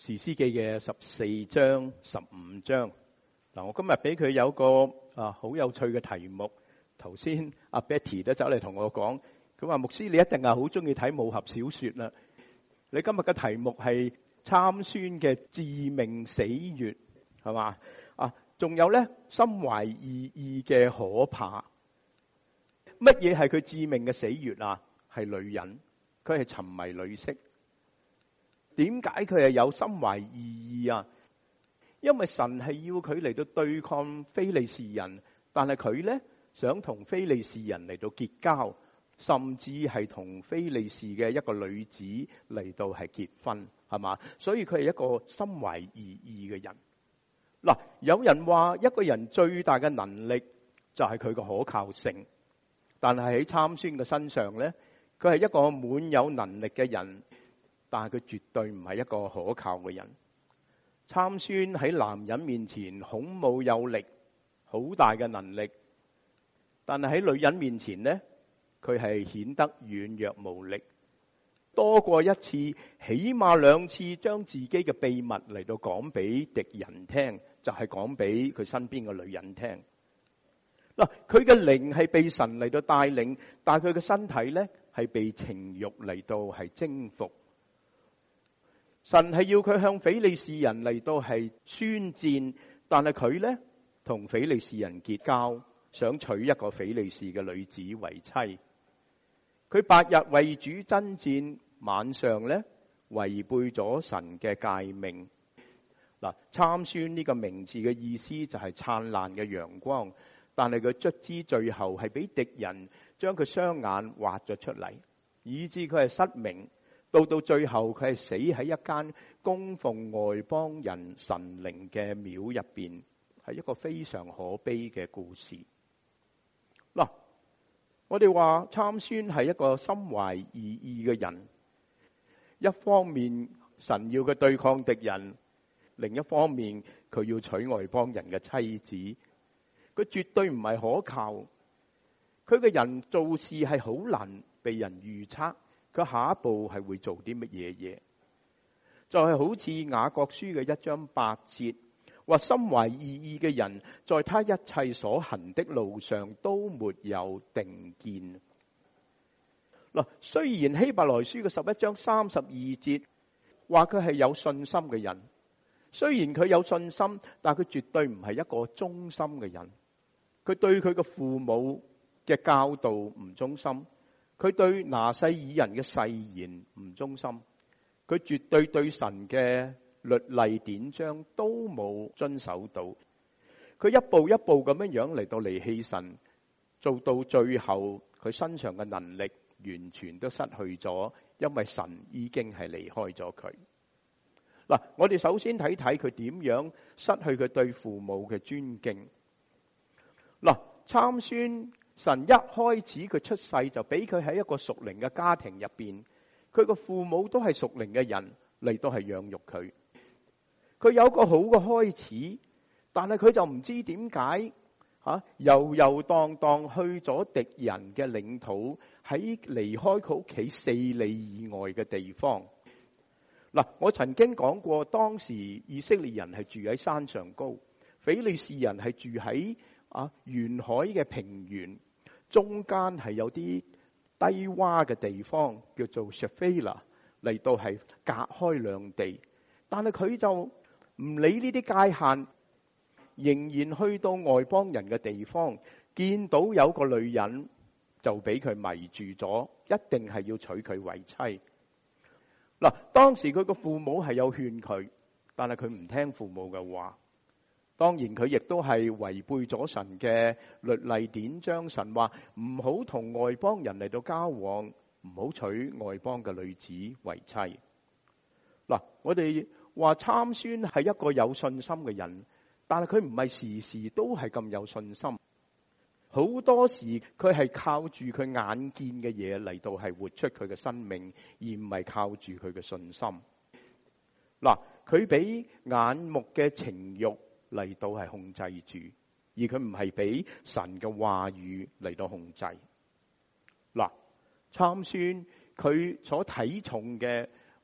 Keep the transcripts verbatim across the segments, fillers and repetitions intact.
士師記嘅十四章、十五章。嗱，我今日俾佢有個啊好有趣嘅題目。頭先阿 Betty 都走嚟同我講，佢話牧師你一定係好中意睇武俠小說啦。你今日嘅題目係參孫嘅致命死穴，係嘛？啊，仲有咧心懷二意嘅可怕。乜嘢係佢致命嘅死穴啊？係女人，佢係沉迷女色。點解佢係有心懷二意啊？因為神係要佢嚟到對抗非利士人，但係佢咧想同非利士人嚟到結交，甚至係同非利士嘅一個女子嚟到係結婚，係嘛？所以佢係一個心懷二意嘅人。嗱，有人話一個人最大嘅能力就係佢嘅可靠性，但係喺參孫嘅身上咧，佢係一個滿有能力嘅人。但係佢絕對唔係一個可靠嘅人。參孫喺男人面前孔武有力，好大嘅能力，但係喺女人面前呢，佢係顯得軟弱無力。多過一次，起碼兩次將自己嘅秘密嚟到講俾敵人聽，就係講俾佢身邊嘅女人聽。嗱，佢嘅靈係被神嚟到帶領，但係佢嘅身體呢係被情慾嚟到係征服。神係要佢向非利士人嚟到係宣戰，但係佢咧同非利士人結交，想娶一個非利士嘅女子為妻。佢白日為主爭戰，晚上咧違背咗神嘅誡命。嗱，參孫呢個名字嘅意思就係燦爛嘅陽光，但係佢卒之最後係俾敵人將佢雙眼挖咗出嚟，以致佢係失明。到到最後，佢係死喺一間供奉外邦人神靈嘅廟入邊，係一個非常可悲嘅故事。嗱，我哋話參孫係一個心懷二意嘅人，一方面神要佢對抗敵人，另一方面佢要娶外邦人嘅妻子，佢絕對唔係可靠。佢嘅人做事係好難被人預測。佢下一步係會做啲乜嘢嘢？就係、是、好似雅各書嘅一章八節，話心懷二意嘅人，在他一切所行的路上都沒有定見。嗱，雖然希伯來書嘅十一章三十二節話佢係有信心嘅人，雖然佢有信心，但係佢絕對唔係一個忠心嘅人。佢對佢嘅父母嘅教導唔忠心。佢對拿細耳人嘅誓言唔忠心，佢絕對對神嘅律例典章都冇遵守到，佢一步一步咁樣樣嚟到離棄神，做到最後佢身上嘅能力完全都失去咗，因為神已經係離開咗佢。嗱，我哋首先睇睇佢點樣失去佢對父母嘅尊敬。嗱，參孫。神一開始佢出世就俾佢喺一個屬靈嘅家庭入邊，佢個父母都係屬靈嘅人嚟到係養育佢。佢有個好嘅開始，但係佢就唔知點解吓遊遊蕩蕩去咗敵人嘅領土，喺離開佢屋企四里以外嘅地方。嗱，我曾經講過，當時以色列人係住喺山上高，非利士人係住喺啊沿海嘅平原。中間係有啲低洼嘅地方，叫做 Shephelah 嚟到係隔開兩地，但係佢就唔理呢啲界限，仍然去到外邦人嘅地方，見到有個女人就俾佢迷住咗，一定係要娶佢為妻。嗱，當時佢個父母係有勸佢，但係佢唔聽父母嘅話。當然佢亦都係違背咗神嘅律例典章，神話唔好同外邦人嚟到交往，唔好娶外邦嘅女子為妻。嗱，我哋話參孫係一個有信心嘅人，但係佢唔係時時都係咁有信心，好多時佢係靠住佢眼見嘅嘢嚟到係活出佢嘅生命，而唔係靠住佢嘅信心。嗱，佢俾眼目嘅情慾嚟到係控制住，而佢唔係俾神嘅話語嚟到控制。嗱，參孫佢所睇重嘅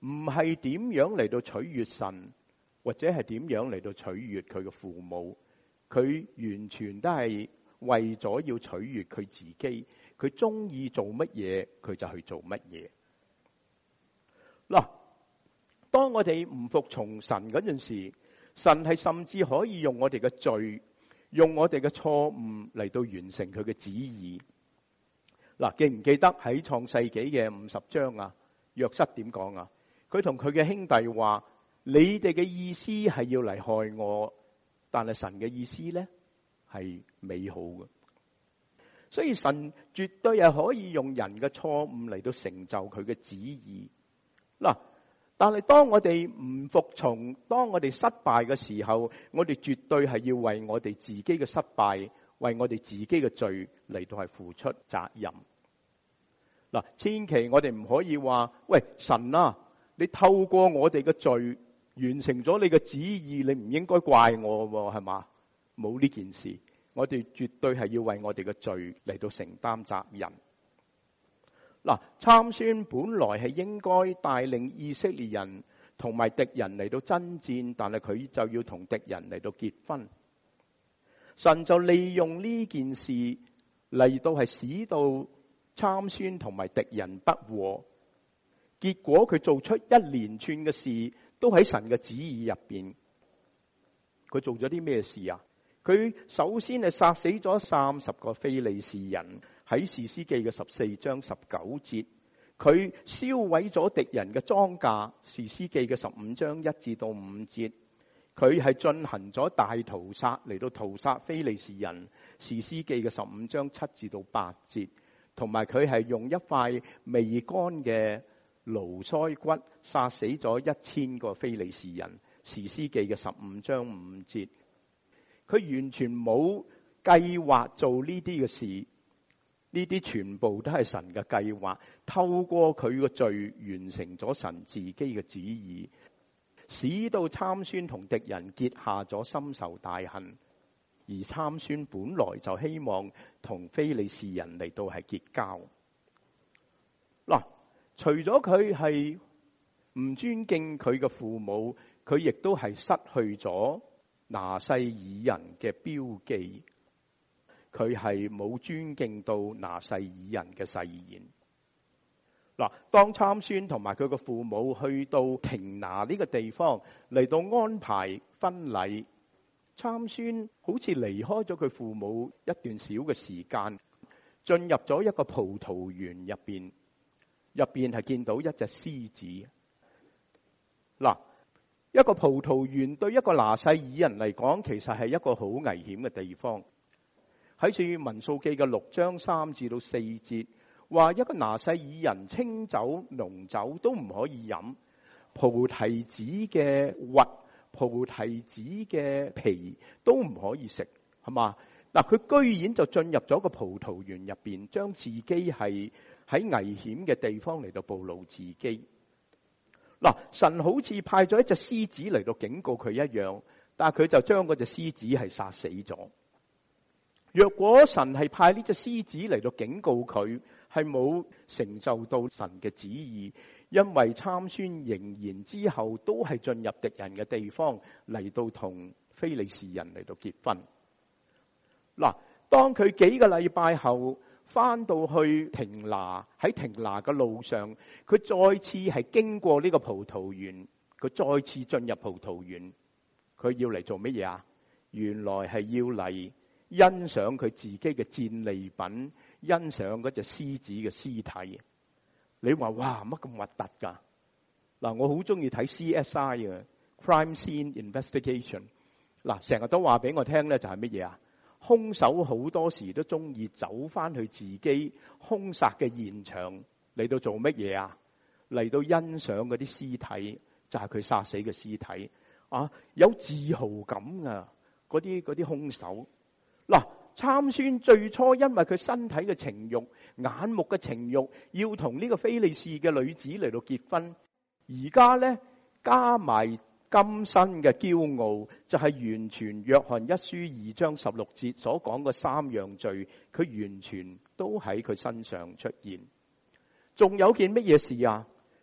唔係點樣嚟到取悅神，或者係點樣嚟到取悅佢嘅父母，佢完全都係為咗要取悅佢自己，佢中意做乜嘢佢就去做乜嘢。嗱，當我哋唔服從神嗰陣時，神係甚至可以用我哋嘅罪，用我哋嘅錯誤嚟到完成佢嘅旨意。嗱，記唔記得喺創世紀嘅五十章啊？約瑟點講啊？佢同佢嘅兄弟話：你哋嘅意思係要嚟害我，但係神嘅意思咧係美好嘅。所以神絕對係可以用人嘅錯誤嚟到成就佢嘅旨意。嗱，但係當我哋唔服從，當我哋失敗嘅時候，我哋絕對係要為我哋自己嘅失敗，為我哋自己嘅罪嚟到係付出責任。嗱，千祈我哋唔可以話：喂，神啊，你透過我哋嘅罪完成咗你嘅旨意，你唔應該怪我喎，係嘛？冇呢件事，我哋絕對係要為我哋嘅罪嚟到承擔責任。嗱，參孫本來係應該帶領以色列人同埋敵人嚟到爭戰，但係佢就要同敵人嚟到結婚。神就利用呢件事嚟到係使到參孫同埋敵人不和，結果佢做出一連串嘅事，都喺神嘅旨意入邊。佢做咗啲咩事啊？佢首先係殺死咗三十個非利士人，喺士師記嘅十四章十九節。佢燒毀咗敵人嘅莊稼，士師記嘅十五章一至到五節。佢係進行咗大屠殺嚟到屠殺非利士人，士師記嘅十五章七至到八節。同埋佢係用一塊未乾嘅驢腮骨殺死咗一千個非利士人，士師記嘅十五章五節。佢完全冇計劃做呢啲嘅事，呢啲全部都係神嘅計劃，透過佢嘅罪完成咗神自己嘅旨意，使到參孫同敵人結下咗深仇大恨。而參孫本來就希望同非利士人嚟到係結交。嗱，除咗佢係唔尊敬佢嘅父母，佢亦都係失去咗拿細耳人嘅標記。佢係冇尊敬到拿細耳人嘅誓言。嗱，當參孫同埋佢嘅父母去到亭拿呢個地方嚟到安排婚禮，參孫好似離開咗佢父母一段小嘅時間，進入咗一個葡萄園入邊，入邊係見到一隻獅子。嗱，一個葡萄園對一個拿細耳人嚟講，其實係一個好危險嘅地方。喺《民數記》嘅六章三至到四節，話一個拿細耳人清酒、濃酒都唔可以飲，菩提子嘅核、菩提子嘅皮都唔可以食，係嘛？嗱，佢居然就進入咗個葡萄園入邊，將自己係喺危險嘅地方嚟到暴露自己。嗱，神好似派咗一隻獅子嚟到警告佢一樣，但係佢就將嗰隻獅子係殺死咗。若果神係派呢隻獅子嚟到警告佢，係冇成就到神嘅旨意，因為參孫仍然之後都係進入敵人嘅地方嚟到同非利士人嚟到結婚。嗱，當佢幾個禮拜後翻到去亭拿，喺亭拿嘅路上，佢再次係經過呢個葡萄園，佢再次進入葡萄園，佢要嚟做乜嘢啊？原來係要嚟欣賞佢自己嘅戰利品，欣賞嗰隻獅子嘅屍體。你話哇，乜咁核突噶？嗱，我好中意睇 C S I 嘅 Crime Scene Investigation。嗱，成日都話俾我聽咧，就係乜嘢啊？兇手好多時都中意走翻去自己兇殺嘅現場嚟到做乜嘢啊？嚟到欣賞嗰啲屍體，就係佢殺死嘅屍體啊！有自豪感啊！嗰啲嗰啲兇手。嗱，參孫最初因為佢身體嘅情慾、眼目嘅情慾，要同呢個非利士嘅女子嚟到結婚，而家咧加埋今生嘅驕傲，就係完全約翰一書二章十六節所講嘅三樣罪，佢完全都喺佢身上出現。仲有件乜嘢事啊？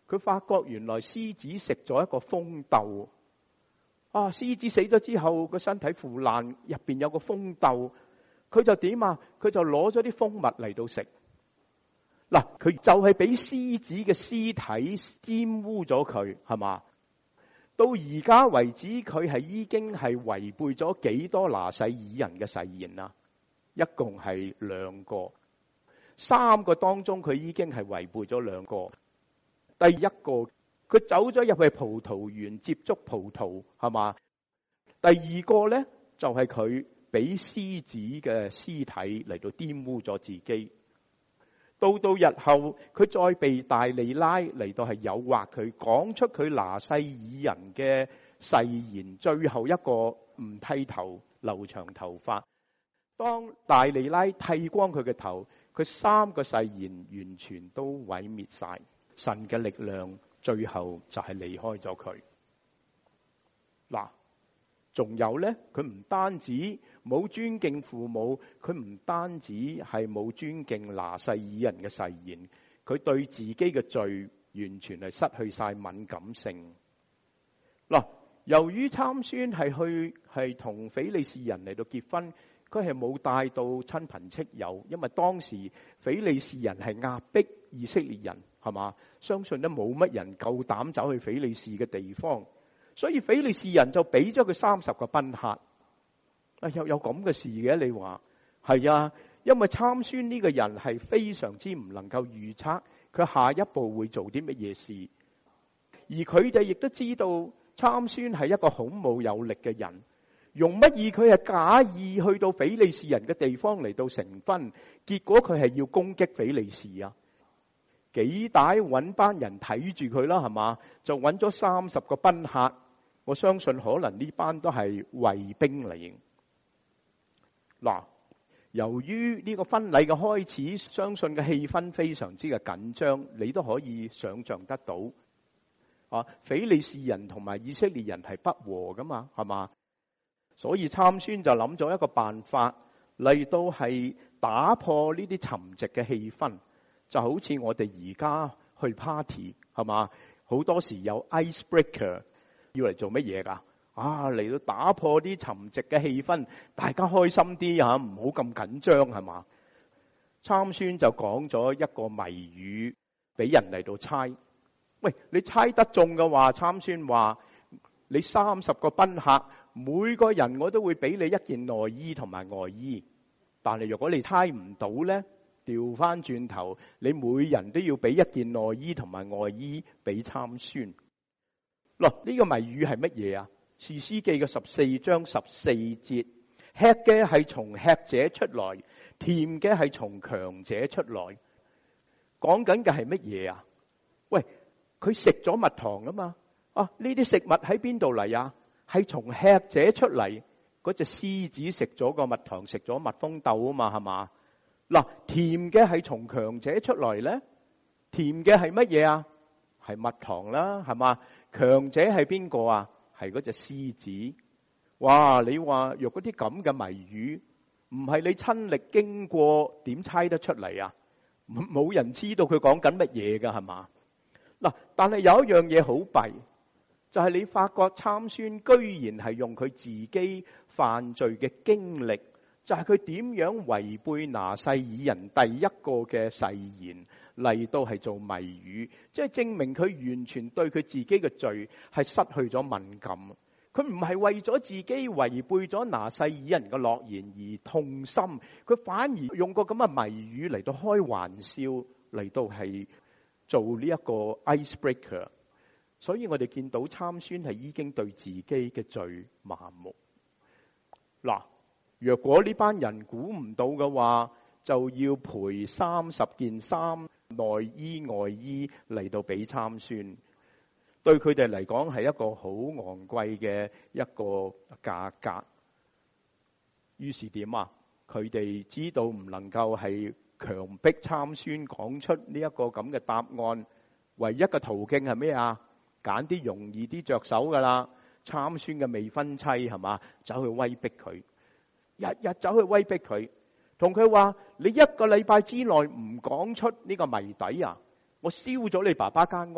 佢發覺原來獅子食咗一個蜂竇。啊！獅子死咗之後，個身體腐爛，入邊有個蜂竇，佢就點啊？佢就攞咗啲蜂蜜嚟到食。嗱，佢就係俾獅子嘅屍體玷污咗佢，係嘛？到而家為止，佢係已經係違背咗幾多拿細耳人嘅誓言啦？一共係兩個，三個當中佢已經係違背咗兩個。第一個，佢走咗入去葡萄園接觸葡萄，係嘛？第二個咧就係佢俾獅子嘅屍體嚟到玷污咗自己。到到日後，佢再被大利拉嚟到係誘惑佢，講出佢拿細耳人嘅誓言，最後一個唔剃頭，留長頭髮。當大利拉剃光佢嘅頭，佢三個誓言完全都毀滅晒。神嘅力量最後就係離開咗佢。嗱，仲有咧，佢唔單止冇尊敬父母，佢唔單止係冇尊敬拿細耳人嘅誓言，佢對自己嘅罪完全係失去晒敏感性。嗱，由於參孫係去係同非利士人嚟到結婚，佢係冇帶到親朋戚友，因為當時非利士人係壓迫以色列人，係嘛？相信都冇乜人夠膽走去非利士嘅地方，所以非利士人就俾咗佢三十個賓客。啊，有有咁嘅事嘅？你話係啊？因為參孫呢個人係非常之唔能夠預測佢下一步會做啲乜嘢事，而佢哋亦都知道參孫係一個孔武有力嘅人。用乜嘢？佢係假意去到非利士人嘅地方嚟到成婚，結果佢係要攻擊非利士啊！幾大揾班人睇住佢啦，係嘛？就揾咗三十個賓客，我相信可能呢班都係衛兵嚟。嗱，由於呢個婚禮嘅開始，相信嘅氣氛非常之嘅緊張，你都可以想象得到。啊，非利士人同埋以色列人係不和噶嘛，係嘛？所以參孫就諗咗一個辦法嚟到係打破呢啲沉寂嘅氣氛，就好似我哋而家去 party， 係嘛？好多時有 icebreaker 要嚟做乜嘢噶？啊，嚟到打破啲沉寂嘅氣氛，大家開心啲吓，唔好咁緊張，係嘛？參孫就講咗一個謎語俾人嚟到猜。喂，你猜得中嘅話，參孫話你三十個賓客。每個人我都會俾你一件內衣同埋外衣，但係如果你猜唔到呢，調翻轉頭，你每人都要俾一件內衣同埋外衣俾參孫。嗱，呢個謎語係乜嘢啊？士師記嘅十四章十四節，吃嘅係從吃者出來，甜嘅係從強者出來。講緊嘅係乜嘢啊？喂，佢食咗蜜糖啊嘛，啊呢啲食物喺邊度嚟啊？係從吃者出嚟，嗰隻獅子食咗個蜜糖，食咗蜜蜂竇啊嘛，係嘛？嗱，甜嘅係從強者出嚟咧，甜嘅係乜嘢啊？係蜜糖啦，係嘛？強者係邊個啊？係嗰隻獅子。哇！你話若嗰啲咁嘅謎語，唔係你親歷經過，點猜得出嚟啊？冇人知道佢講緊乜嘢噶，係嘛？嗱，但係有一樣嘢好弊。就係你發覺參孫居然係用佢自己犯罪嘅經歷，就係佢點樣違背拿細耳人第一個嘅誓言嚟到係做謎語，即係證明佢完全對佢自己嘅罪係失去咗敏感。佢唔係為咗自己違背咗拿細耳人嘅諾言而痛心，佢反而用個咁嘅謎語嚟到開玩笑，嚟到係做呢一個 icebreaker。所以我哋見到參孫係已經對自己嘅罪麻木。嗱，若果呢班人估唔到嘅話，就要賠三十件衫、內衣外衣嚟到俾參孫。對佢哋嚟講係一個好昂貴嘅一個價格。於是點啊？佢哋知道唔能夠係強迫參孫講出呢一個咁嘅答案，唯一嘅途徑係咩啊？揀啲容易啲着手噶啦，參孫嘅未婚妻係嘛，走去威逼佢，日日走去威逼佢，同佢話：你一個禮拜之內唔講出呢個謎底啊，我燒咗你爸爸間屋，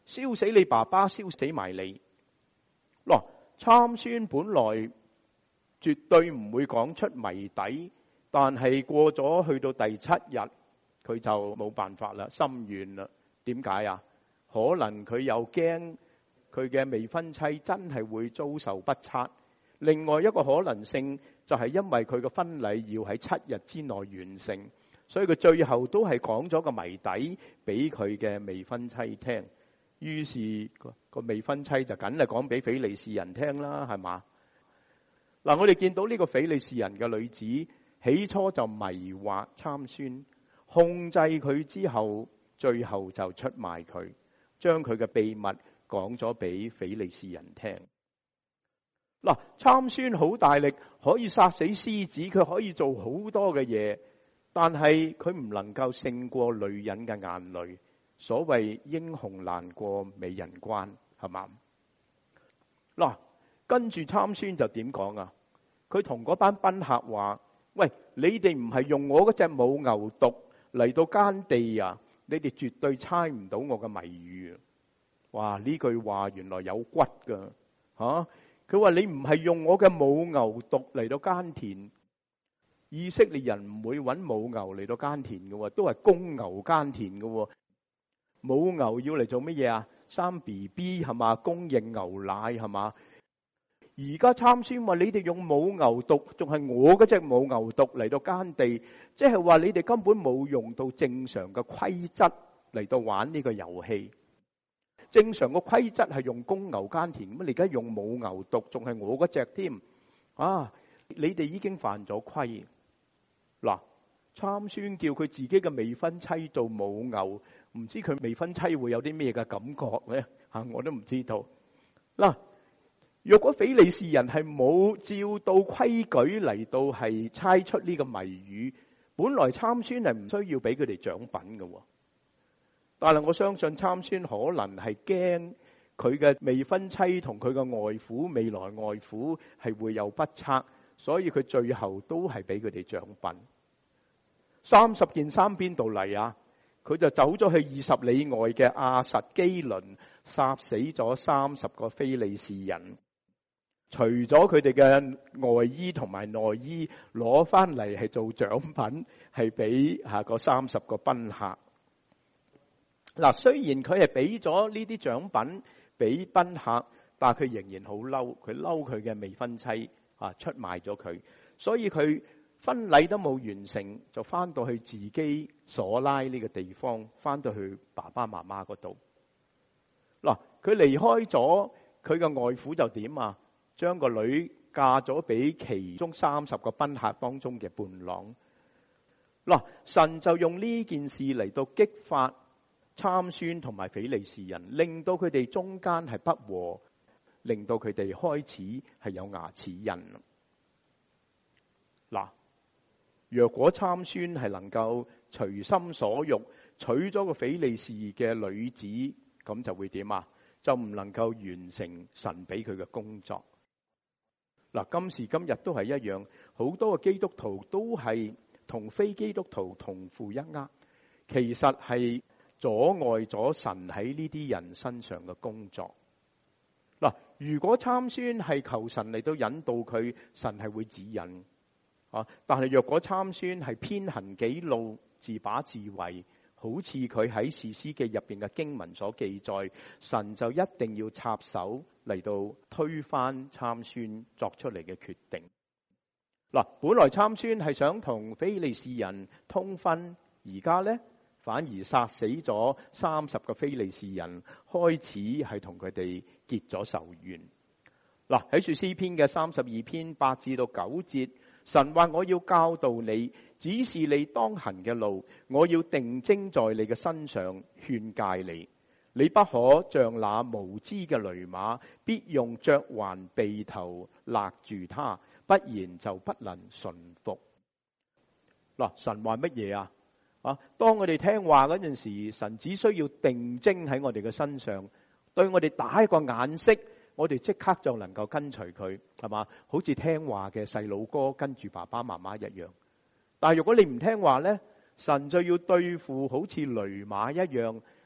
燒死你爸爸，燒死埋你。嗱，參孫本來絕對唔會講出謎底，但係過咗去到第七日，佢就冇辦法啦，心軟啦。點解啊？可能佢又驚佢嘅未婚妻真係會遭受不測。另外一個可能性就係因為佢嘅婚禮要喺七日之內完成，所以佢最後都係講咗個謎底俾佢嘅未婚妻聽。於是個未婚妻就梗係講俾非利士人聽啦，係嘛？嗱，我哋見到呢個非利士人嘅女子起初就迷惑參孫，控制佢之後，最後就出賣佢，將佢嘅秘密講咗俾非利士人聽。嗱，參孫好大力，可以殺死獅子，佢可以做好多嘅嘢，但係佢唔能夠勝過女人嘅眼淚。所謂英雄難過美人關，係嘛？嗱，跟住參孫就點講啊？佢同嗰班賓客話：喂，你哋唔係用我嗰隻母牛犢嚟到耕地啊？你哋絕對猜唔到我嘅謎語。哇！呢句話原來有骨噶吓。佢話你唔係用我嘅母牛犢嚟到耕田。以色列人唔會揾母牛嚟到耕田嘅，都係公牛耕田嘅。母牛要嚟做乜嘢啊？生 B B 係嘛，供應牛奶係嘛。而家參孫話你哋用母牛犢，仲係我嗰隻母牛犢嚟到耕地，即係話你哋根本冇用到正常嘅規則嚟到玩呢個遊戲。正常嘅規則係用公牛耕田，咁你而家用母牛犢，仲係我嗰隻添啊！你哋已經犯咗規。嗱，參孫叫佢自己嘅未婚妻做母牛。唔知佢未婚妻會有啲咩嘅感覺咧？吓，我都唔知道。嗱，若果非利士人係冇照到規矩嚟到係猜出呢個謎語，本來參孫係唔需要俾佢哋獎品嘅。但係我相信參孫可能係驚佢嘅未婚妻同佢嘅外父、未來外父係會有不測，所以佢最後都係俾佢哋獎品。三十件衫邊度嚟啊？佢就走咗去二十里外嘅亞實基倫，殺死咗三十個非利士人，除咗佢哋嘅外衣同埋內衣攞翻嚟係做獎品，係俾下個三十個賓客。嗱，雖然佢係俾咗呢啲獎品俾賓客，但係佢仍然好嬲，佢嬲佢嘅未婚妻啊出賣咗佢，所以佢婚禮都冇完成，就翻到去自己所拉呢個地方，翻到去爸爸媽媽嗰度。嗱，佢離開咗佢嘅外父就點啊？將個女嫁咗俾其中三十個賓客當中嘅伴郎。嗱，神就用呢件事嚟到激發參孫同埋非利士人，令到佢哋中間係不和，令到佢哋開始係有牙齒印。嗱，若果參孫係能夠隨心所欲娶咗個非利士嘅女子，咁就會點啊？就唔能夠完成神俾佢嘅工作。嗱，今時今日都係一樣，好多嘅基督徒都係同非基督徒同負一軛，其實係阻礙咗神喺呢啲人身上嘅工作。嗱，如果參孫係求神嚟到引導佢，神係會指引。啊！但係若果參孫係偏行己路、自把自為，好似佢喺士師記入邊嘅經文所記載，神就一定要插手嚟到推翻參孫作出嚟嘅決定。嗱，本來參孫係想同非利士人通婚，而家呢反而殺死咗三十個非利士人，開始係同佢哋結咗仇怨。嗱，喺說詩篇嘅三十二篇八至到九節。神話我要教導你，指示你當行嘅路，我要定睛在你嘅身上勸誡你。你不可像那無知嘅騾馬，必用嚼環轡頭勒住他，不然就不能順服。嗱，神話乜嘢啊？啊，當我哋聽話嗰陣時，神只需要定睛喺我哋嘅身上，對我哋打一個眼色。我哋即刻就能夠跟隨佢，係嘛？好似聽話嘅細佬哥跟住爸爸媽媽一樣。但係如果你唔聽話呢，神就要對付好似騾馬一樣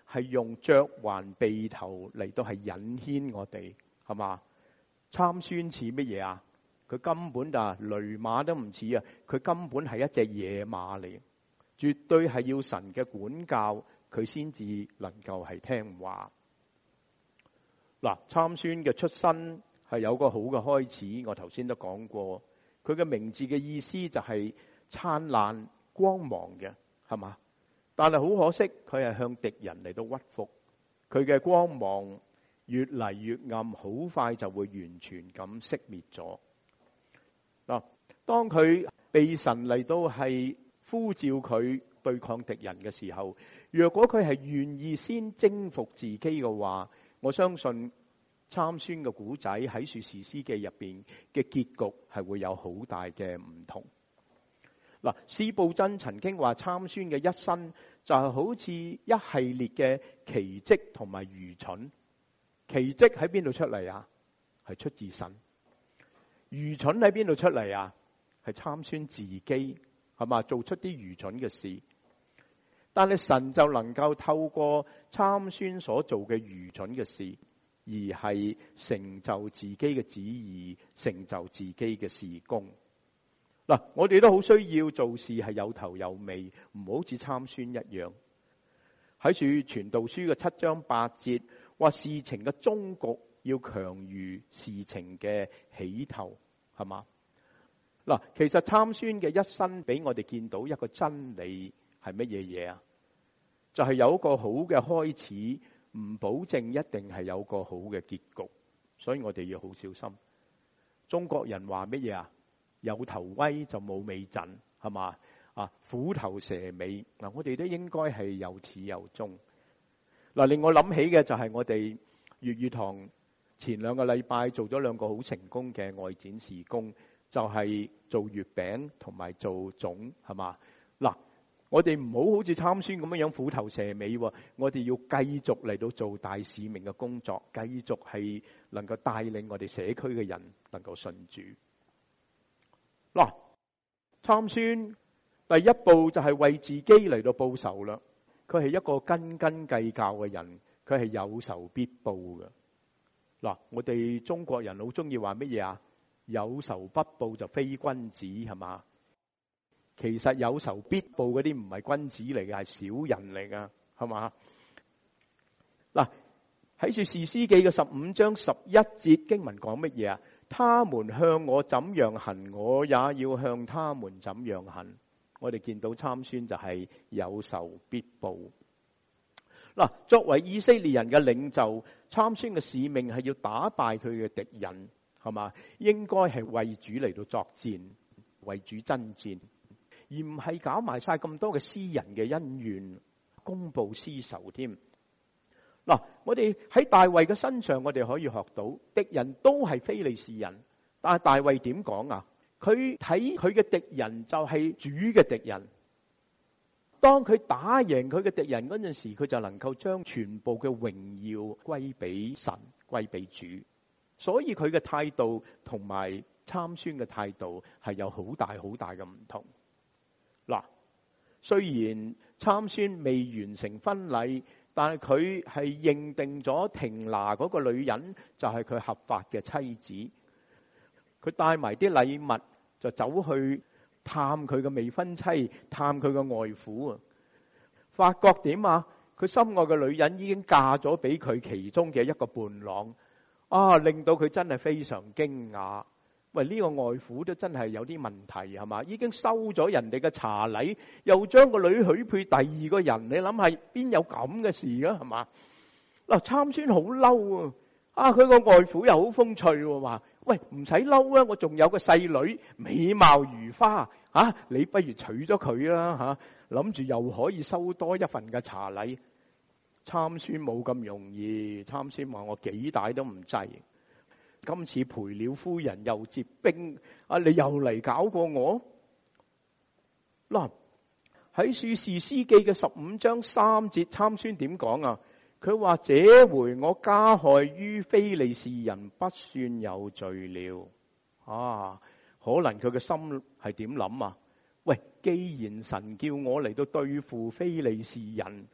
係用嚼環轡頭嚟到係引牽我哋，係嘛？參孫似乜嘢啊？佢根本啊騾馬都唔似啊，佢根本係一隻野馬嚟，絕對係要神嘅管教，佢先至能夠係聽話。嗱，參孫嘅出身係有個好嘅開始，我頭先都講過，佢嘅名字嘅意思就係燦爛光芒嘅，係嘛？但係好可惜，佢係向敵人嚟到屈服，佢嘅光芒越嚟越暗，好快就會完全咁熄滅咗。嗱，當佢被神嚟到係呼召佢對抗敵人嘅時候，若果佢係願意先征服自己嘅話，我相信參孫嘅古仔喺《說士師記》入邊嘅結局係會有好大嘅唔同。嗱，司布真曾經話參孫嘅一生就係好似一系列嘅奇蹟同埋愚蠢。奇蹟喺邊度出嚟啊？係出自神。愚蠢喺邊度出嚟啊？係參孫自己，係嘛？做出啲愚蠢嘅事，但係神就能夠透過參孫所做嘅愚蠢嘅事，而係成就自己嘅旨意，成就自己嘅事工。嗱，我哋都好需要做事係有頭有尾，唔好似參孫一樣。喺處傳道書嘅七章八節話，事情嘅終局要強於事情嘅起頭，係嘛？嗱，其實參孫嘅一生俾我哋見到一個真理係乜嘢嘢啊？就係有一個好嘅開始，唔保證一定係有個好嘅結局，所以我哋要好小心。中國人話乜嘢啊？有頭威就冇尾陣，係嘛？啊，虎頭蛇尾嗱，我哋都應該係有始有終。嗱，令我諗起嘅就係我哋粵語堂前兩個禮拜做咗兩個好成功嘅外展事工，就係做月餅同埋做粽，係嘛？嗱，我哋唔好好似參孫咁樣樣虎頭蛇尾，我哋要繼續嚟到做大使命嘅工作，繼續係能夠帶領我哋社區嘅人能夠信主。嗱，參孫第一步就係為自己嚟到報仇啦。佢係一個斤斤計較嘅人，佢係有仇必報嘅。嗱，我哋中國人好中意話乜嘢啊？有仇不報就非君子，係嘛？其實有仇必報嗰啲唔係君子嚟嘅，係小人嚟噶，係嘛？嗱，喺《說士師記》嘅十五章十一節經文講乜嘢啊？他們向我怎樣行，我也要向他們怎樣行。我哋見到參孫就係有仇必報。嗱，作為以色列人嘅領袖，參孫嘅使命係要打敗佢嘅敵人，係嘛？應該係為主嚟到作戰，為主爭戰，而唔係搞埋晒咁多嘅私人嘅恩怨，公報私仇添。嗱，我哋喺大衛嘅身上，我哋可以學到敵人都係非利士人，但係大衛點講啊？佢睇佢嘅敵人就係主嘅敵人。當佢打贏佢嘅敵人嗰陣時，佢就能夠將全部嘅榮耀歸俾神，歸俾主。所以佢嘅態度同埋參孫嘅態度係有好大好大嘅唔同。嗱，雖然參孫未完成婚禮，但係佢係認定咗亭拿嗰個女人就係佢合法嘅妻子。佢帶埋啲禮物就走去探佢嘅未婚妻，探佢嘅外父啊！發覺點啊？佢心愛嘅女人已經嫁咗俾佢其中嘅一個伴郎啊！令到佢真係非常驚訝。喂，呢個外父都真係有啲問題，係嘛？已經收咗人哋嘅茶禮，又將個女許配第二個人，你諗下邊有咁嘅事啊？係嘛？嗱，參孫好嬲啊！啊，佢個外父又好風趣喎，話：喂，唔使嬲啊，我仲有個細女，美貌如花啊！你不如娶咗佢啦嚇，諗住又可以收多一份嘅茶禮。參孫冇咁容易，參孫話：我幾大都唔制。今次賠了夫人又折兵，啊！你又嚟搞過我？嗱，喺《說士師記》嘅十五章三節，參孫點講啊？佢話：這回我加害於非利士人，不算有罪了。啊，可能佢嘅心係點諗啊？喂，既然神叫我嚟到對付非利士人，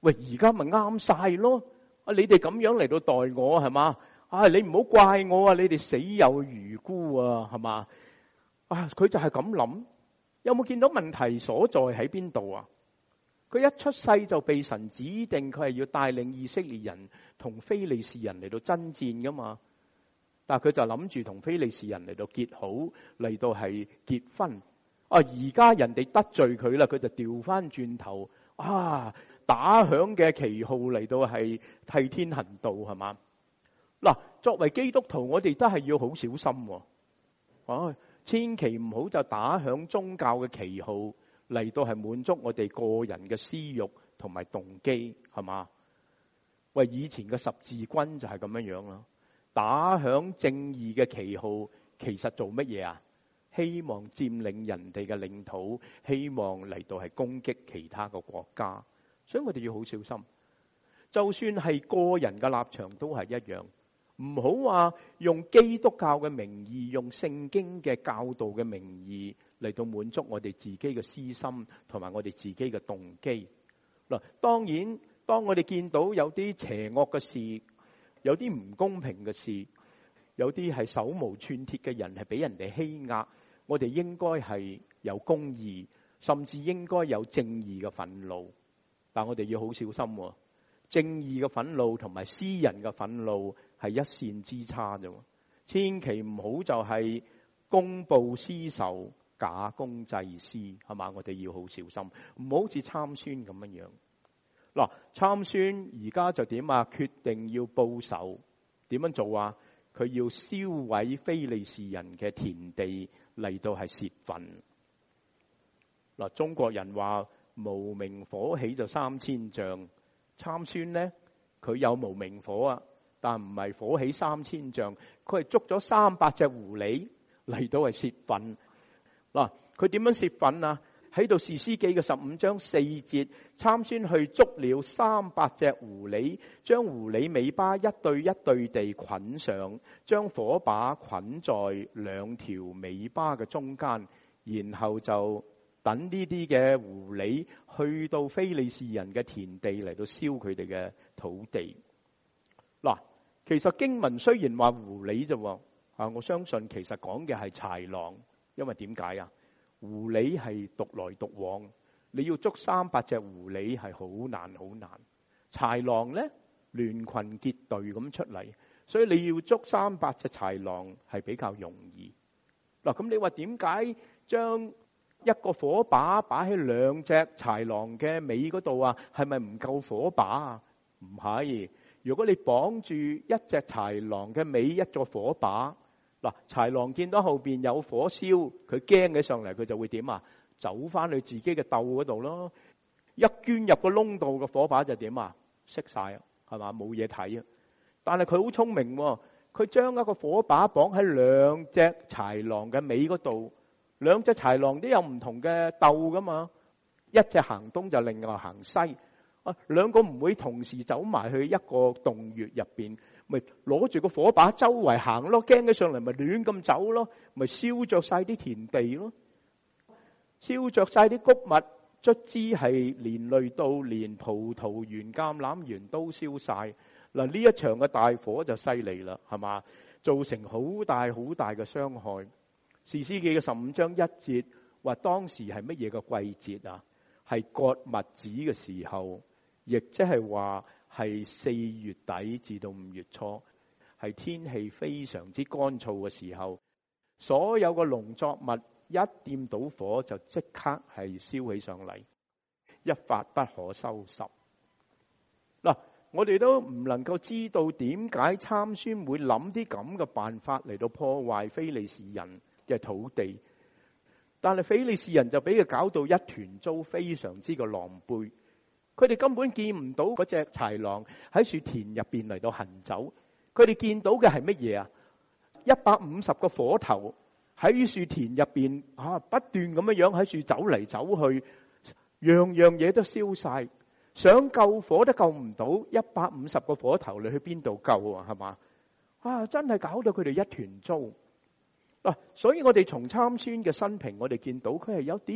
喂，而家咪啱晒咯！啊，你哋咁樣嚟到待我係嘛？啊，你唔好怪我啊！你哋死有餘辜啊，係嘛？啊，佢就係咁諗。有冇見到問題所在喺邊度啊？佢一出世就被神指定，佢係要帶領以色列人同非利士人嚟到爭戰噶嘛。但係佢就諗住同非利士人嚟到結好，嚟到係結婚。啊，而家人哋得罪佢啦，佢就調翻轉頭啊，打響嘅旗號嚟到係替天行道，係嘛？嗱，作為基督徒，我哋都係要好小心喎。啊，千祈唔好就打響宗教嘅旗號嚟到係滿足我哋個人嘅私欲同埋動機，係嘛？喂，以前嘅十字軍就係咁樣樣啦。打響正義嘅旗號，其實做乜嘢啊？希望佔領人哋嘅領土，希望嚟到係攻擊其他嘅國家，所以我哋要好小心。就算係個人嘅立場都係一樣，唔好話用基督教嘅名義，用聖經嘅教導嘅名義嚟到滿足我哋自己嘅私心同埋我哋自己嘅動機。嗱，當然當我哋見到有啲邪惡嘅事，有啲唔公平嘅事，有啲係手無寸鐵嘅人係俾人哋欺壓，我哋應該係有公義，甚至應該有正義嘅憤怒。但我哋要好小心，正義嘅憤怒同埋私人嘅憤怒係一線之差啫。千祈唔好就係公報私仇、假公濟私，係嘛？我哋要好小心，唔好好似參孫咁樣樣。嗱，參孫而家就點啊？決定要報仇，點樣做啊？佢要燒毀非利士人嘅田地嚟到係泄憤。嗱，中國人話無名火起就三千丈，參孫呢，佢有無名火啊，但唔係火起三千丈，佢係捉咗三百隻狐狸嚟到係泄憤。嗱，佢點樣泄憤啊？喺度士師記嘅十五章四節，參孫去捉了三百隻狐狸，將狐狸尾巴一對一對地捆上，將火把捆在兩條尾巴嘅中間，然後就等呢啲嘅狐狸去到非利士人嘅田地嚟到燒佢哋嘅土地。嗱，其實經文雖然話狐狸啫，啊，我相信其實講嘅係豺狼，因為點解啊？狐狸係獨來獨往，你要捉三百隻狐狸係好難好難。豺狼咧聯群結隊咁出嚟，所以你要捉三百隻豺狼係比較容易。嗱，咁你話點解將一個火把擺喺兩隻豺狼嘅尾嗰度啊？係咪唔夠火把啊？唔係，如果你綁住一隻豺狼嘅尾一個火把。嗱，豺狼見到後邊有火燒，佢驚起上嚟，佢就會點啊？走翻去自己嘅竇嗰度咯。一捐入個窿度，個火把就點啊？熄晒，係嘛？冇嘢睇啊！但係佢好聰明喎，佢將一個火把綁喺兩隻豺狼嘅尾嗰度。兩隻豺狼都有唔同嘅竇噶嘛，一隻行東就另外行西。啊，兩個唔會同時走埋去一個洞穴入邊。咪攞住個火把周圍行咯，驚起上嚟咪亂咁走咯，咪燒着晒啲田地咯，燒着晒啲穀物，卒之係連累到連葡萄園、橄欖園都燒晒。嗱，呢一場嘅大火就犀利啦，係嘛？造成好大好大嘅傷害。士師記嘅十五章一節話當時係乜嘢嘅季節啊？係割麥子嘅時候，亦即係話。係四月底至到五月初，係天氣非常之乾燥嘅時候，所有嘅農作物一掂到火就即刻係燒起上嚟，一發不可收拾。嗱，我哋都唔能夠知道點解參孫會諗啲咁嘅辦法嚟到破壞非利士人嘅土地，但係非利士人就俾佢搞到一團糟，非常之嘅狼狽。佢哋根本見唔到嗰隻豺狼喺樹田入邊嚟到行走，佢哋見到嘅係乜嘢啊？一百五十個火頭喺樹田入邊啊，不斷咁樣樣喺樹走嚟走去，樣樣嘢都燒晒，想救火都救唔到，一百五十個火頭你去邊度救啊？係嘛？啊，真係搞到佢哋一團糟。嗱，所以我哋從參孫嘅生平，我哋見到佢係有啲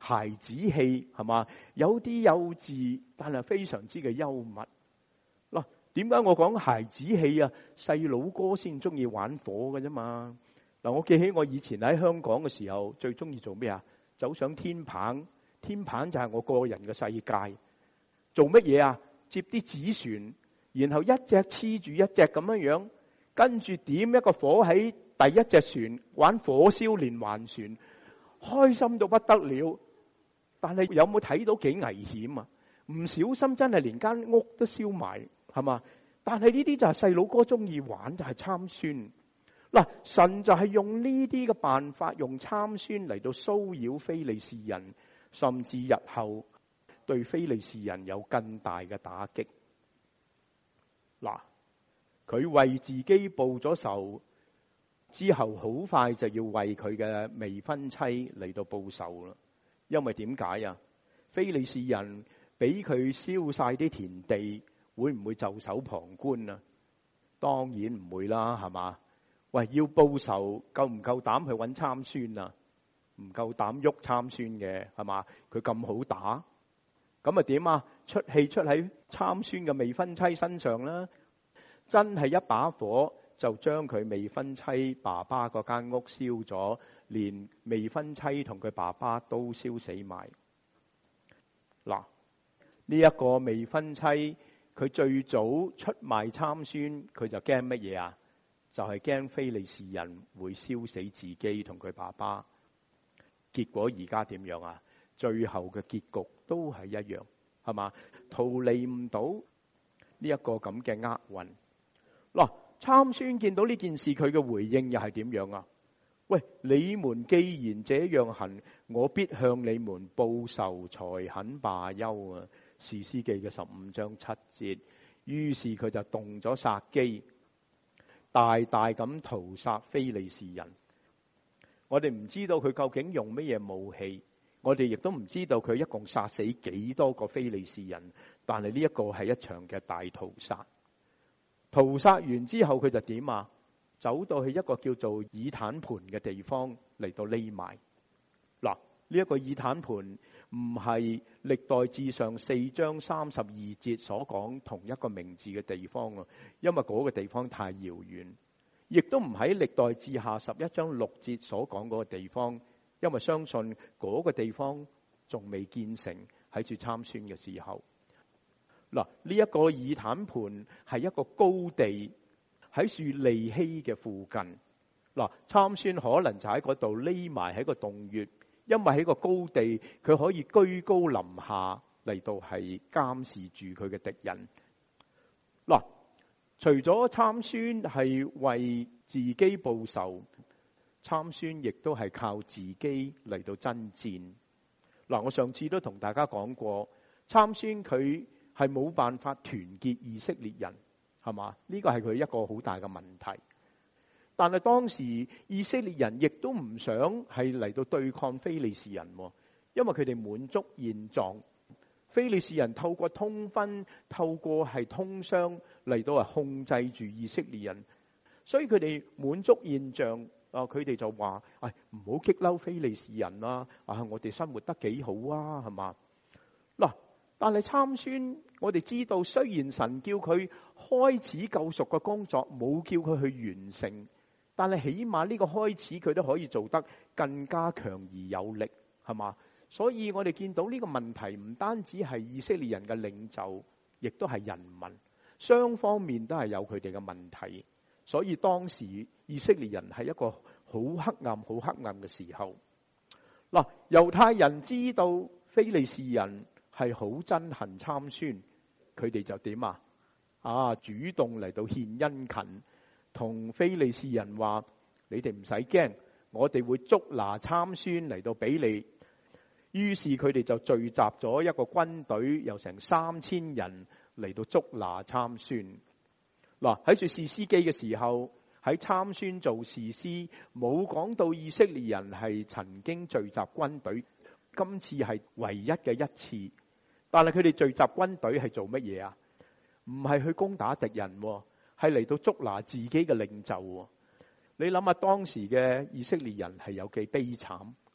孩子氣，係嘛？有啲幼稚，但係非常之嘅幽默。嗱，點解我講孩子氣啊？細佬哥先中意玩火嘅啫嘛。嗱，我記起我以前喺香港嘅時候，最中意做咩啊？走上天棚，天棚就係我個人嘅世界。做乜嘢啊？接啲紙船，然後一隻黐住一隻咁樣樣，跟住點一個火喺第一隻船，玩火燒連環船，開心到不得了。但係有冇睇到幾危險啊？唔小心真係連間屋都燒埋，係嘛？但係呢啲就係細佬哥中意玩，就係參孫。嗱，神就係用呢啲嘅辦法，用參孫嚟到騷擾非利士人，甚至日後對非利士人有更大嘅打擊。嗱，佢為自己報咗仇之後，好快就要為佢嘅未婚妻嚟到報仇啦。因為點解啊？非利士人俾佢燒晒啲田地，會唔會袖手旁觀啊？當然唔會啦，係嘛？喂，要報仇，夠唔夠膽去揾參孫啊？唔夠膽喐參孫嘅，係嘛？佢咁好打，咁啊點啊？出氣出喺參孫嘅未婚妻身上啦，真係一把火就將佢未婚妻爸爸嗰間屋燒咗，連未婚妻同佢爸爸都燒死埋。嗱，呢一個未婚妻，佢最早出賣參孫，佢就驚乜嘢啊？就係驚非利士人會燒死自己同佢爸爸。結果而家點樣啊？最後嘅結局都係一樣，係嘛？逃離唔到呢一個咁嘅厄運。嗱，參孫見到呢件事，佢嘅回應又係點樣啊？喂，你們既然這樣行，我必向你們報仇，才肯罷休啊！士師記嘅十五章七節。於是佢就動咗殺機，大大咁屠殺非利士人。我哋唔知道佢究竟用乜嘢武器，我哋亦都唔知道佢一共殺死幾多個非利士人。但係呢一個係一場嘅大屠殺。屠殺完之後，佢就點啊？走到去一個叫做以坦盤嘅地方嚟到匿埋。嗱，呢一個以坦盤唔係歷代志上四章三十二節所講同一個名字嘅地方啊，因為嗰個地方太遙遠，亦都唔喺歷代志下十一章六節所講嗰個地方，因為相信嗰個地方仲未建成，喺住參孫嘅時候。嗱，呢一個以坦盤係一個高地，喺樹利希嘅附近。嗱，參孫可能就喺嗰度匿埋喺個洞穴，因為喺個高地，佢可以居高臨下嚟到係監視住佢嘅敵人。嗱，除咗參孫係為自己報仇，參孫亦都係靠自己嚟到爭戰。嗱，我上次都同大家講過，參孫佢係冇辦法團結以色列人，係嘛？呢個係佢一個好大嘅問題。但係當時以色列人亦都唔想係嚟到對抗非利士人，因為佢哋滿足現狀。非利士人透過通婚、透過係通商嚟到係控制住以色列人，所以佢哋滿足現象。啊，佢哋就話：唉，唔好激嬲非利士人啦！啊，我哋生活得幾好啊，係嘛？嗱，但係參孫，我哋知道，雖然神叫佢開始救贖嘅工作，冇叫佢去完成。但係起碼呢個開始佢都可以做得更加強而有力，係嘛？所以我哋見到呢個問題唔單止係以色列人嘅領袖，亦都係人民，雙方面都係有佢哋嘅問題。所以當時以色列人係一個好黑暗、好黑暗嘅時候。嗱，猶太人知道非利士人係好憎恨參孫，佢哋就點啊？啊，主動嚟到獻殷勤。同非利士人話：你哋唔使驚，我哋會捉拿參孫嚟到俾你。於是佢哋就聚集咗一個軍隊，有成三千人嚟到捉拿參孫。嗱，喺住士師記嘅時候，喺參孫做士師，冇講到以色列人係曾經聚集軍隊。今次係唯一嘅一次，但係佢哋聚集軍隊係做乜嘢啊？唔係去攻打敵人，係嚟到捉拿自己嘅領袖。你諗下當時嘅以色列人係有幾悲慘，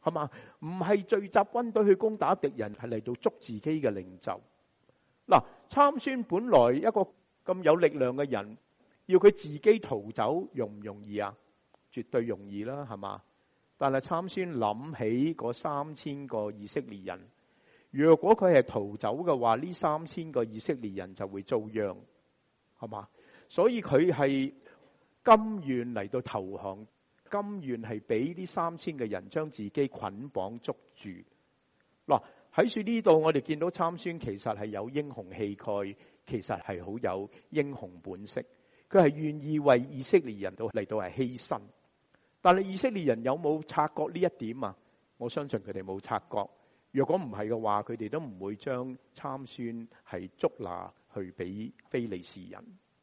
係嘛？唔係聚集軍隊去攻打敵人，係嚟到捉自己嘅領袖。嗱，參孫本來一個咁有力量嘅人，要佢自己逃走，容唔容易啊？絕對容易啦，係嘛？但係參孫諗起嗰三千個以色列人，若果佢係逃走嘅話，呢三千個以色列人就會遭殃，係嘛？所以佢係甘願嚟到投降，甘願係俾呢三千個人將自己捆綁捉住。嗱，喺書呢度我哋見到參孫其實係有英雄氣概，其實係好有英雄本色，佢係願意為以色列人到嚟到係犧牲。但係以色列人有冇察覺呢一點啊？我相信佢哋冇察覺。若果唔係嘅話，佢哋都唔會將參孫係捉拿去俾非利士人。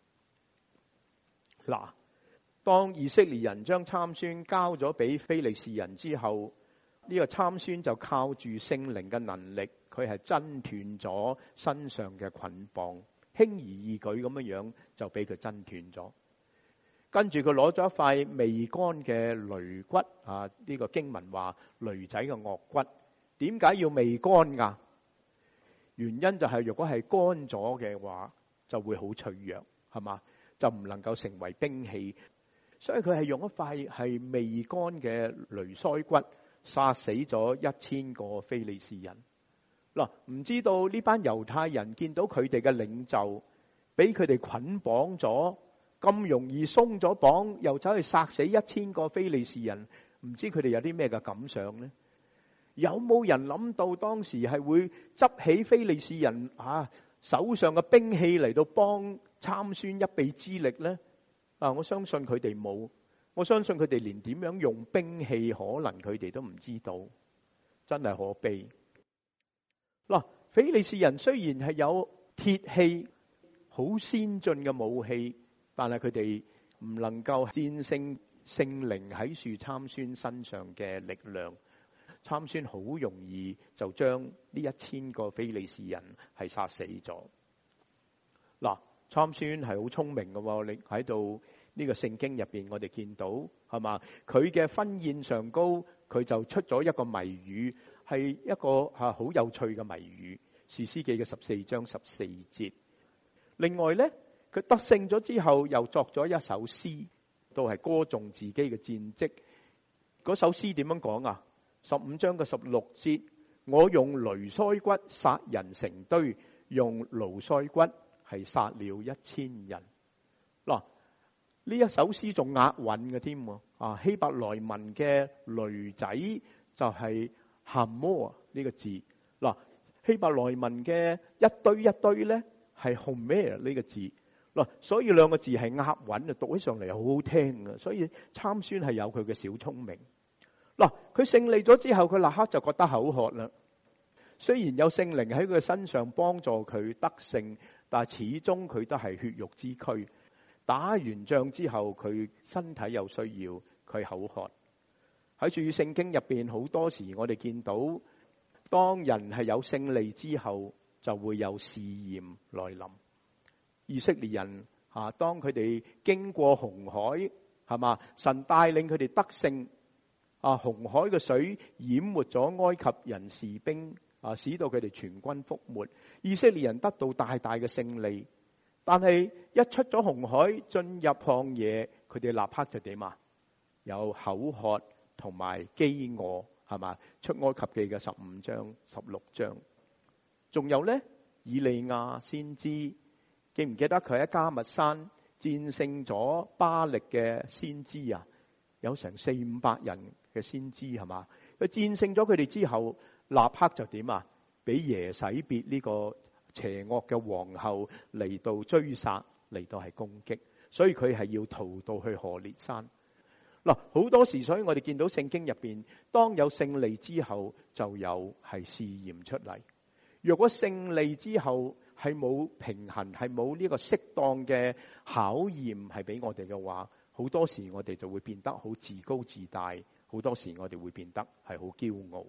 嗱，當以色列人將參孫交咗俾非利士人之後，呢個參孫就靠住聖靈嘅能力，佢係掙斷咗身上嘅捆綁，輕而易舉咁樣樣就俾佢掙斷咗。跟住佢攞咗一塊未乾嘅驢骨啊！呢個經文話驢仔嘅顎骨，點解要未乾噶？原因就係如果係乾咗嘅話，就會好脆弱，係嘛？就唔能夠成為兵器。所以佢係用一塊係未乾嘅驢腮骨，殺死咗一千個非利士人。嗱，唔知道呢班猶太人見到佢哋嘅領袖俾佢哋捆綁咗，咁容易鬆咗綁，又走去殺死一千個非利士人，唔知佢哋有啲咩嘅感想呢？有冇人諗到當時係會執起非利士人啊手上嘅兵器嚟到幫參孫一臂之力呢？啊，我相信佢哋冇，我相信佢哋連點樣用兵器，可能佢哋都唔知道，真係可悲。嗱，非利士人雖然係有鐵器，好先進嘅武器，但係佢哋唔能夠戰勝聖靈喺樹參孫身上嘅力量。參孫好容易就將呢一千個非利士人係殺死咗。嗱，參孫係好聰明嘅，你喺度呢個聖經入邊，我哋見到係嘛？佢嘅婚宴上高，佢就出咗一個謎語，係一個吓好有趣嘅謎語。士師記嘅十四章十四節。另外咧，佢得勝咗之後，又作咗一首詩，都係歌頌自己嘅戰績。嗰首詩點樣講啊？十五章嘅十六節，我用驢腮骨殺人成堆，用驢腮骨係殺了一千人。嗱，呢一首詩仲押韻嘅添啊！希伯來文嘅驢仔就係哈摩呢個字。嗱，希伯來文嘅一堆一堆咧係 homer 呢個字。嗱，所以兩個字係押韻啊，讀起上嚟好好聽啊！所以參孫係有佢嘅小聰明。嗱，佢勝利咗之後，佢立刻就覺得口渴啦。雖然有聖靈喺佢身上幫助佢得勝，但係始終佢都係血肉之軀。打完仗之後，佢身體有需要，佢口渴。喺住聖經入邊，好多時我哋見到，當人係有勝利之後，就會有試驗來臨。以色列人啊，當佢哋經過紅海，係嘛？神帶領佢哋得勝。啊！紅海嘅水淹沒咗埃及人士兵，啊，使到佢哋全軍覆沒。以色列人得到大大嘅勝利，但係一出咗紅海，進入曠野，佢哋立刻就點啊？有口渴同埋飢餓，係嘛？出埃及記嘅十五章、十六章，仲有咧，以利亞先知，記唔記得佢喺迦密山戰勝咗巴力嘅先知啊？有成四五百人嘅先知，係嘛？佢戰勝咗佢哋之後，立刻就點啊？俾耶洗別呢個邪惡嘅皇后嚟到追殺，嚟到係攻擊，所以佢係要逃到去何烈山。嗱，好多時，所以我哋見到聖經入邊，當有勝利之後，就有係試驗出嚟。若果勝利之後係冇平衡，係冇呢個適當嘅考驗，係俾我哋嘅話，好多時我哋就會變得好自高自大，好多時我哋會變得係好驕傲。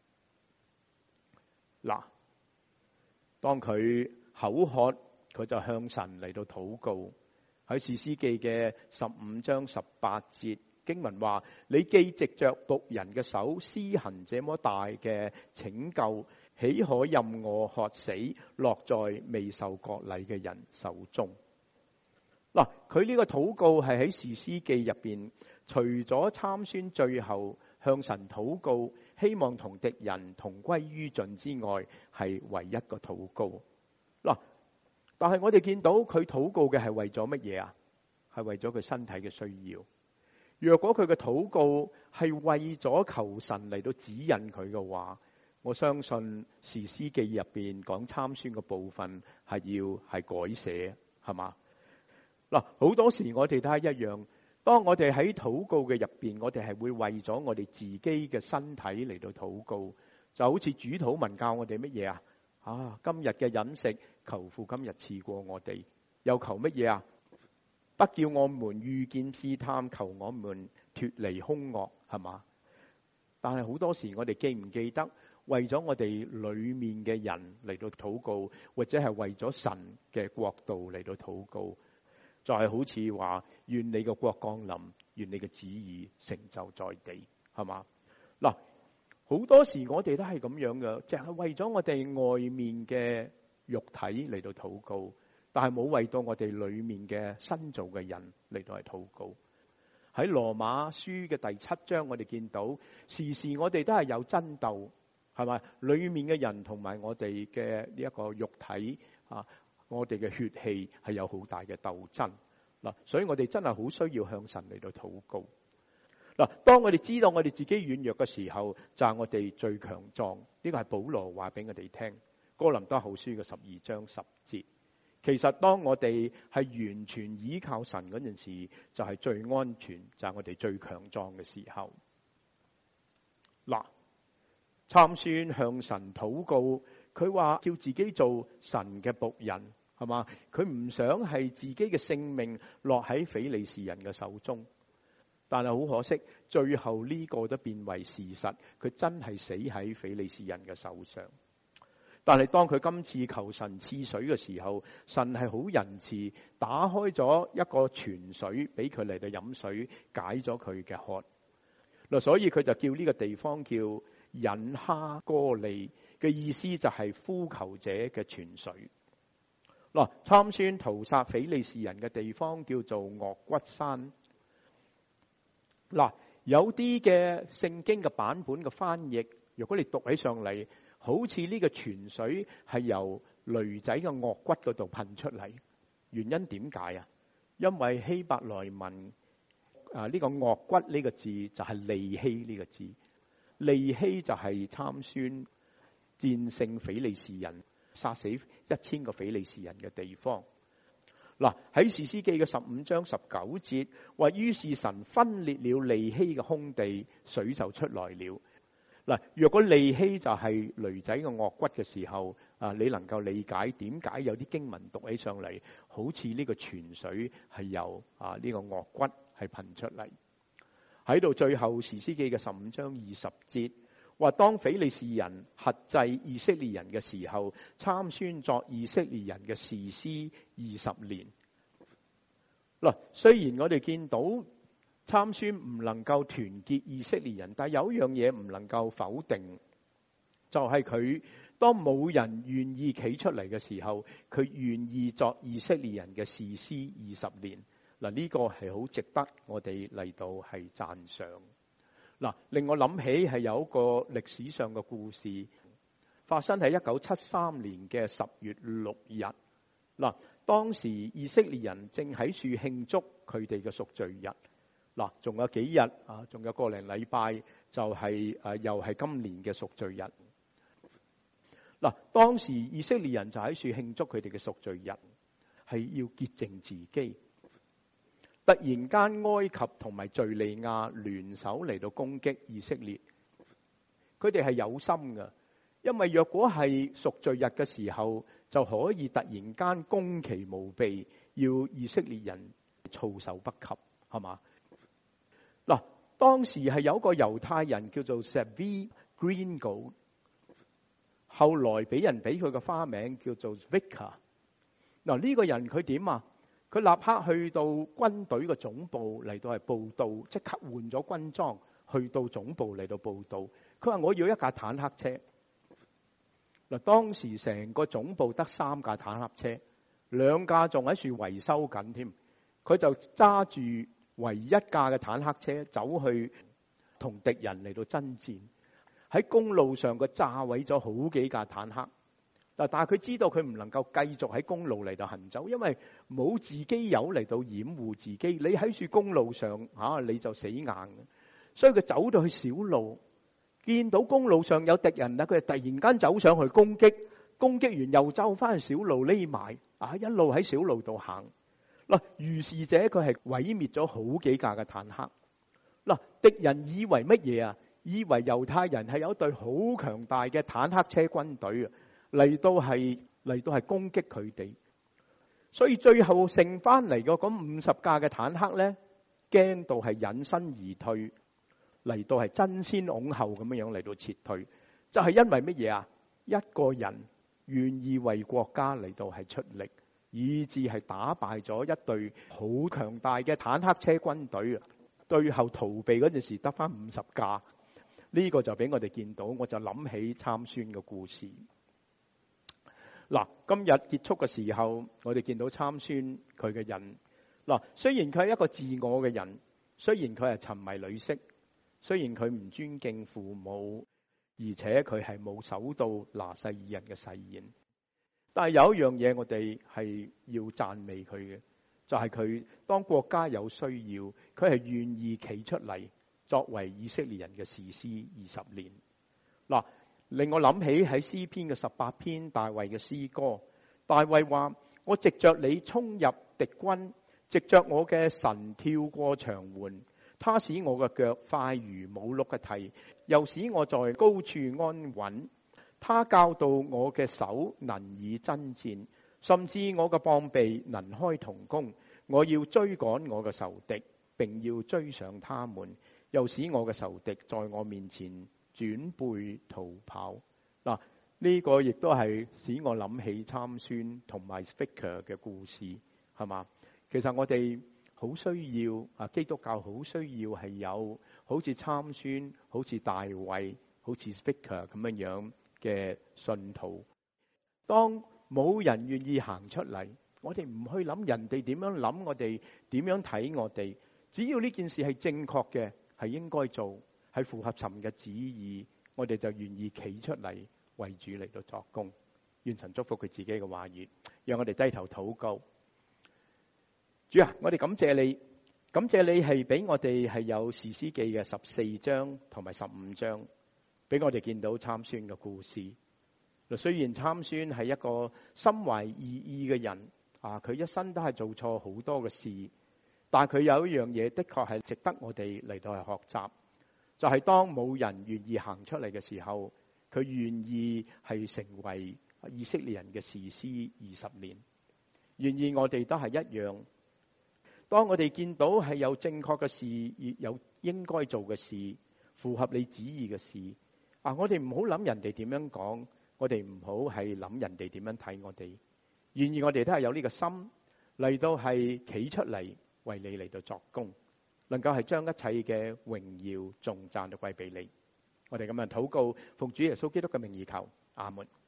嗱，當佢口渴，佢就向神嚟到禱告。喺士師記嘅十五章十八節經文話：你既藉着僕人嘅手施行這麼大嘅拯救，豈可任我渴死，落在未受割禮嘅人手中？嗱，佢呢個禱告係喺士師記入邊，除咗參孫最後向神禱告，希望同敵人同歸於盡之外，係唯一個禱告。嗱，但係我哋見到佢禱告嘅係為咗乜嘢啊？係為咗佢身體嘅需要。若果佢嘅禱告係為咗求神嚟到指引佢嘅話，我相信士師記入邊講參孫嘅部分係要係改寫，係嘛？嗱，好多時我哋都係一樣，當我哋喺禱告嘅入邊，我哋係會為咗我哋自己嘅身體嚟到禱告，就好似主禱文教我哋乜嘢啊？啊，今日嘅飲食求父今日賜過我哋，又求乜嘢啊？不叫我們遇見試探，求我們脫離兇惡，係嘛？但係好多時我哋記唔記得為咗我哋裏面嘅人嚟到禱告，或者係為咗神嘅國度嚟到禱告？就係好似話願你嘅國降臨，願你嘅旨意成就在地，係嘛？嗱，好多時我哋都係咁樣嘅，淨係為咗我哋外面嘅肉體嚟到禱告，但係冇為到我哋裏面嘅新造嘅人嚟到係禱告。喺羅馬書嘅第七章，我哋見到時時我哋都係有爭鬥，係咪？裏面嘅人同埋我哋嘅呢一個肉體啊。我哋嘅血氣係有好大嘅鬥爭嗱，所以我哋真係好需要向神嚟到禱告嗱。當我哋知道我哋自己軟弱嘅時候，就係我哋最強壯。呢個係保羅話俾我哋聽，哥林多後書嘅十二章十節。其實當我哋係完全依靠神嗰陣時，就係最安全，就係我哋最強壯嘅時候。嗱，參孫向神禱告，佢話叫自己做神嘅僕人。係嘛？佢唔想係自己嘅性命落喺非利士人嘅手中，但係好可惜，最後呢個都變為事實，佢真係死喺非利士人嘅手上。但係當佢今次求神賜水嘅時候，神係好仁慈，打開咗一個泉水俾佢嚟到飲水，解咗佢嘅渴。嗱，所以佢就叫呢個地方叫隱哈歌利，嘅意思就係呼求者嘅泉水。嗱，參孫屠殺非利士人嘅地方叫做岳骨山。嗱，有啲嘅聖經嘅版本嘅翻譯，如果你讀起上嚟，好似呢個泉水係由驢仔嘅岳骨嗰度噴出嚟。原因點解啊？因為希伯來文啊呢個岳骨呢個字就係利希呢個字，利希就係參孫戰勝非利士人，殺死一千個非利士人嘅地方。嗱，喺士師記嘅十五章十九節話，於是神分裂了利希嘅空地，水就出來了。嗱，若果利希就係驢仔嘅岳骨嘅時候，啊，你能夠理解點解有啲經文讀起上嚟，好似呢個泉水係由啊呢個岳骨係噴出嚟。喺到最後士師記嘅十五章二十節。話當非利士人轄制以色列人嘅時候，參孫作以色列人嘅士師二十年。嗱，雖然我哋見到參孫唔能夠團結以色列人，但係有一樣嘢唔能夠否定，就係佢當冇人願意企出嚟嘅時候，佢願意作以色列人嘅士師二十年。嗱，呢個係好值得我哋嚟到係讚賞。嗱，令我諗起係有一個歷史上嘅故事，發生喺一九七三年嘅十月六日。嗱，當時以色列人正喺處慶祝佢哋嘅贖罪日。嗱，仲有幾日啊？仲有個零禮拜就係誒，又係今年嘅贖罪日。嗱，當時以色列人就喺處慶祝佢哋嘅贖罪日，係要潔淨自己。突然間，埃及同埋敘利亞聯手嚟到攻擊以色列，佢哋係有心㗎，因為若果係贖罪日嘅時候，就可以突然間攻其無備，要以色列人措手不及，係嘛？嗱，當時係有個猶太人叫做 Zvi Gringold， 後來俾人俾佢個花名叫做 Zvicka。嗱，呢個人佢點啊？ 佢立刻去到軍隊嘅總部嚟到係報到，即刻換咗軍裝去到總部嚟到報到。佢話我要一架坦克車。嗱，當時成個總部得三架坦克車，兩架仲喺處維修緊添。佢就揸住唯一架嘅坦克車走去同敵人嚟到爭戰。喺公路上佢炸毀咗好幾架坦克。嗱，但係佢知道佢唔能夠繼續喺公路嚟到行走，因為冇自己友嚟到掩護自己。你喺處公路上嚇你就死硬嘅，所以佢走到去小路。見到公路上有敵人咧，佢就突然間走上去攻擊，攻擊完又走翻去小路匿埋，啊一路喺小路度行。嗱，如是者佢係毀滅咗好幾架嘅坦克。嗱，敵人以為乜嘢啊？以為猶太人係有一隊好強大嘅坦克車軍隊啊，嚟到係嚟到係攻擊佢哋。所以最後剩翻嚟嘅嗰五十架嘅坦克咧，驚到係隱身而退。嚟到係爭先恐後咁樣樣嚟到撤退，就係因為乜嘢啊？一個人願意為國家嚟到係出力，以致係打敗咗一隊好強大嘅坦克車軍隊啊！最後逃避嗰陣時得翻五十架，呢個就俾我哋見到，我就諗起參孫嘅故事。嗱，今日結束嘅時候，我哋見到參孫佢嘅人。嗱，雖然佢係一個自我嘅人，雖然佢係沉迷女色。雖然佢唔尊敬父母，而且佢係冇守到拿細耳人嘅誓言，但係有一樣嘢我哋係要讚美佢嘅，就係佢當國家有需要，佢係願意企出嚟作為以色列人嘅士師二十年。嗱，令我諗起喺詩篇嘅十八篇大衛嘅詩歌，大衛話：我藉着你衝入敵軍，藉着我嘅神跳過牆垣。他使我嘅腳快如母鹿嘅蹄，又使我在高處安穩。他教導我嘅手能以爭戰，甚至我嘅膀臂能開銅弓。我要追趕我嘅仇敵，並要追上他們，又使我嘅仇敵在我面前轉背逃跑。嗱，呢個亦都係使我諗起參孫同埋 Speaker 嘅故事，係嘛？其實我哋好需要啊！基督教好需要係有好似參孫、好似大衛、好似 Speaker 咁樣樣嘅信徒。當冇人願意行出嚟，我哋唔去諗人哋點樣諗，我哋點樣睇我哋。只要呢件事係正確嘅，係應該做，係符合神嘅旨意，我哋就願意企出嚟為主嚟到作工。願神祝福佢自己嘅話語，讓我哋低頭禱告。主啊，我哋感謝你，感謝你係俾我哋係有士師記嘅十四章同埋十五章，俾我哋見到參孫嘅故事。雖然參孫係一個心懷二意嘅人啊，佢一生都係做錯好多嘅事，但係佢有一樣嘢的確係值得我哋嚟到去學習，就係當冇人願意行出嚟嘅時候，佢願意係成為以色列人嘅士師二十年。願意我哋都係一樣。當我哋見到係有正確嘅事，有應該做嘅事，符合你旨意嘅事，啊，我哋唔好諗人哋點樣講，我哋唔好係諗人哋點樣睇我哋。願意我哋都係有呢個心嚟到係企出嚟為你嚟到作工，能夠係將一切嘅榮耀頌讚都歸俾你。我哋咁樣禱告，奉主耶穌基督嘅名義求，阿門。